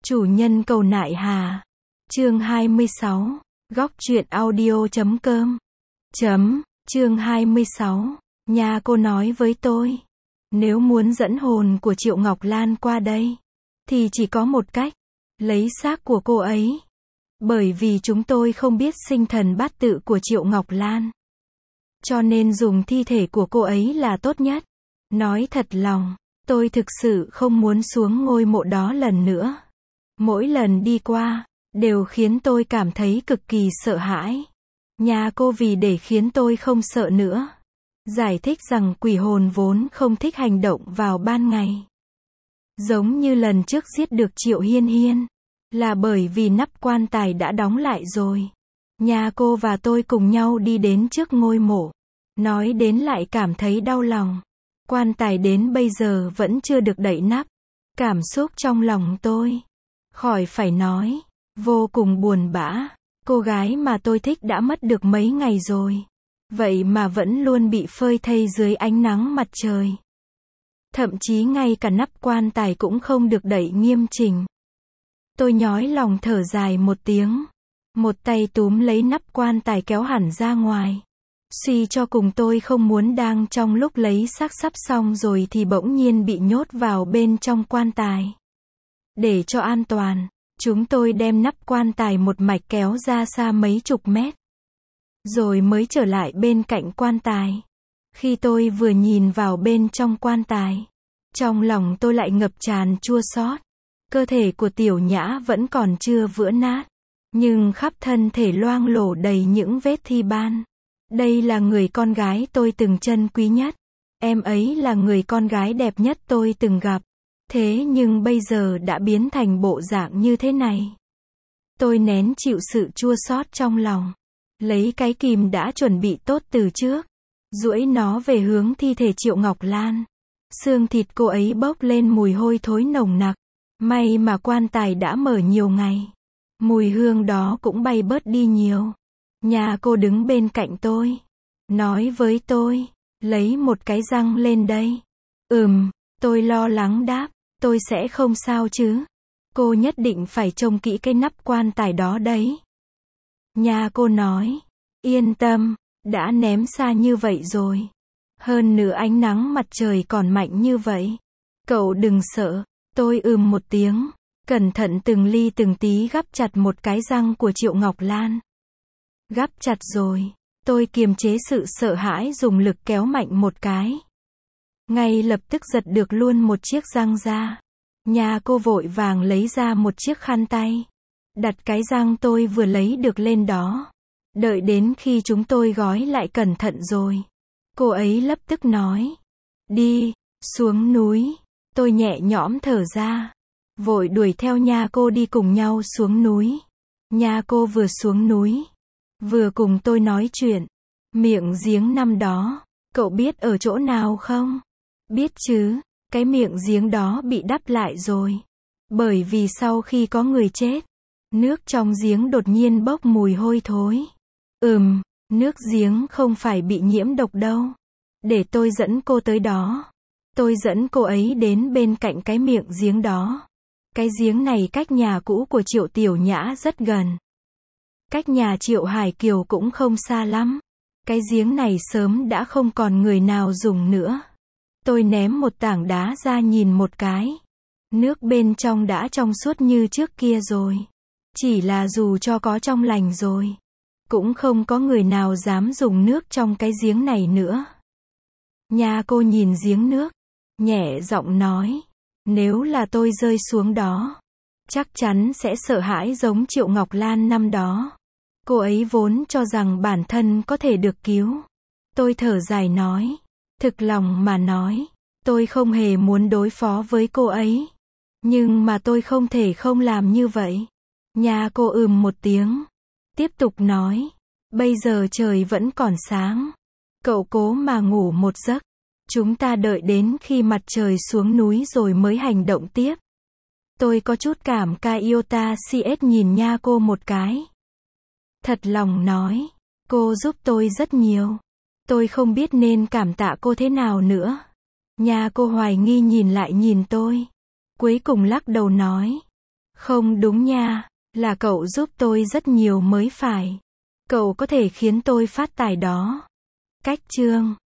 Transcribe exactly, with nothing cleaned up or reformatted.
Chủ nhân cầu nại hà. Chương hai mươi sáu. Góc truyện audio chấm com. Chấm. Chương hai mươi sáu. Nhà cô nói với tôi, nếu muốn dẫn hồn của Triệu Ngọc Lan qua đây, thì chỉ có một cách, lấy xác của cô ấy. Bởi vì chúng tôi không biết sinh thần bát tự của Triệu Ngọc Lan, cho nên dùng thi thể của cô ấy là tốt nhất. Nói thật lòng, tôi thực sự không muốn xuống ngôi mộ đó lần nữa. Mỗi lần đi qua, đều khiến tôi cảm thấy cực kỳ sợ hãi. Nhà cô vì để khiến tôi không sợ nữa, giải thích rằng quỷ hồn vốn không thích hành động vào ban ngày. Giống như lần trước giết được Triệu Hiên Hiên, là bởi vì nắp quan tài đã đóng lại rồi. Nhà cô và tôi cùng nhau đi đến trước ngôi mộ. Nói đến lại cảm thấy đau lòng. Quan tài đến bây giờ vẫn chưa được đậy nắp. Cảm xúc trong lòng tôi, khỏi phải nói, vô cùng buồn bã. Cô gái mà tôi thích đã mất được mấy ngày rồi, vậy mà vẫn luôn bị phơi thây dưới ánh nắng mặt trời. Thậm chí ngay cả nắp quan tài cũng không được đậy nghiêm chỉnh. Tôi nhói lòng thở dài một tiếng. Một tay túm lấy nắp quan tài kéo hẳn ra ngoài. Suy cho cùng tôi không muốn đang trong lúc lấy xác sắp xong rồi thì bỗng nhiên bị nhốt vào bên trong quan tài. Để cho an toàn, chúng tôi đem nắp quan tài một mạch kéo ra xa mấy chục mét. Rồi mới trở lại bên cạnh quan tài. Khi tôi vừa nhìn vào bên trong quan tài, trong lòng tôi lại ngập tràn chua xót. Cơ thể của Tiểu Nhã vẫn còn chưa vữa nát, nhưng khắp thân thể loang lổ đầy những vết thi ban. Đây là người con gái tôi từng trân quý nhất. Em ấy là người con gái đẹp nhất tôi từng gặp. Thế nhưng bây giờ đã biến thành bộ dạng như thế này. Tôi nén chịu sự chua xót trong lòng. Lấy cái kìm đã chuẩn bị tốt từ trước, duỗi nó về hướng thi thể Triệu Ngọc Lan. Xương thịt cô ấy bốc lên mùi hôi thối nồng nặc. May mà quan tài đã mở nhiều ngày, mùi hương đó cũng bay bớt đi nhiều. Nhà cô đứng bên cạnh tôi, nói với tôi, lấy một cái răng lên đây. Ừm, tôi lo lắng đáp, tôi sẽ không sao chứ. Cô nhất định phải trông kỹ cái nắp quan tài đó đấy. Nhà cô nói, yên tâm, đã ném xa như vậy rồi. Hơn nữa ánh nắng mặt trời còn mạnh như vậy. Cậu đừng sợ. Tôi ừm một tiếng, cẩn thận từng ly từng tí gắp chặt một cái răng của Triệu Ngọc Lan. Gắp chặt rồi, tôi kiềm chế sự sợ hãi dùng lực kéo mạnh một cái. Ngay lập tức giật được luôn một chiếc răng ra. Nhà cô vội vàng lấy ra một chiếc khăn tay, đặt cái răng tôi vừa lấy được lên đó. Đợi đến khi chúng tôi gói lại cẩn thận rồi, cô ấy lập tức nói, đi, xuống núi. Tôi nhẹ nhõm thở ra, vội đuổi theo nhà cô đi cùng nhau xuống núi. Nhà cô vừa xuống núi, vừa cùng tôi nói chuyện. Miệng giếng năm đó, cậu biết ở chỗ nào không? Biết chứ, cái miệng giếng đó bị đắp lại rồi. Bởi vì sau khi có người chết, nước trong giếng đột nhiên bốc mùi hôi thối. Ừm, nước giếng không phải bị nhiễm độc đâu. Để tôi dẫn cô tới đó. Tôi dẫn cô ấy đến bên cạnh cái miệng giếng đó. Cái giếng này cách nhà cũ của Triệu Tiểu Nhã rất gần. Cách nhà Triệu Hải Kiều cũng không xa lắm. Cái giếng này sớm đã không còn người nào dùng nữa. Tôi ném một tảng đá ra nhìn một cái. Nước bên trong đã trong suốt như trước kia rồi. Chỉ là dù cho có trong lành rồi, cũng không có người nào dám dùng nước trong cái giếng này nữa. Nhà cô nhìn giếng nước, nhẹ giọng nói, nếu là tôi rơi xuống đó, chắc chắn sẽ sợ hãi giống Triệu Ngọc Lan năm đó. Cô ấy vốn cho rằng bản thân có thể được cứu. Tôi thở dài nói, thực lòng mà nói, tôi không hề muốn đối phó với cô ấy. Nhưng mà tôi không thể không làm như vậy. Nhà cô ừm một tiếng, tiếp tục nói, bây giờ trời vẫn còn sáng. Cậu cố mà ngủ một giấc. Chúng ta đợi đến khi mặt trời xuống núi rồi mới hành động tiếp. Tôi có chút cảm ca iota cs nhìn nha cô một cái. Thật lòng nói, cô giúp tôi rất nhiều. Tôi không biết nên cảm tạ cô thế nào nữa. Nha cô hoài nghi nhìn lại nhìn tôi. Cuối cùng lắc đầu nói, Không đúng nha, là cậu giúp tôi rất nhiều mới phải. Cậu có thể khiến tôi phát tài đó. Cách chương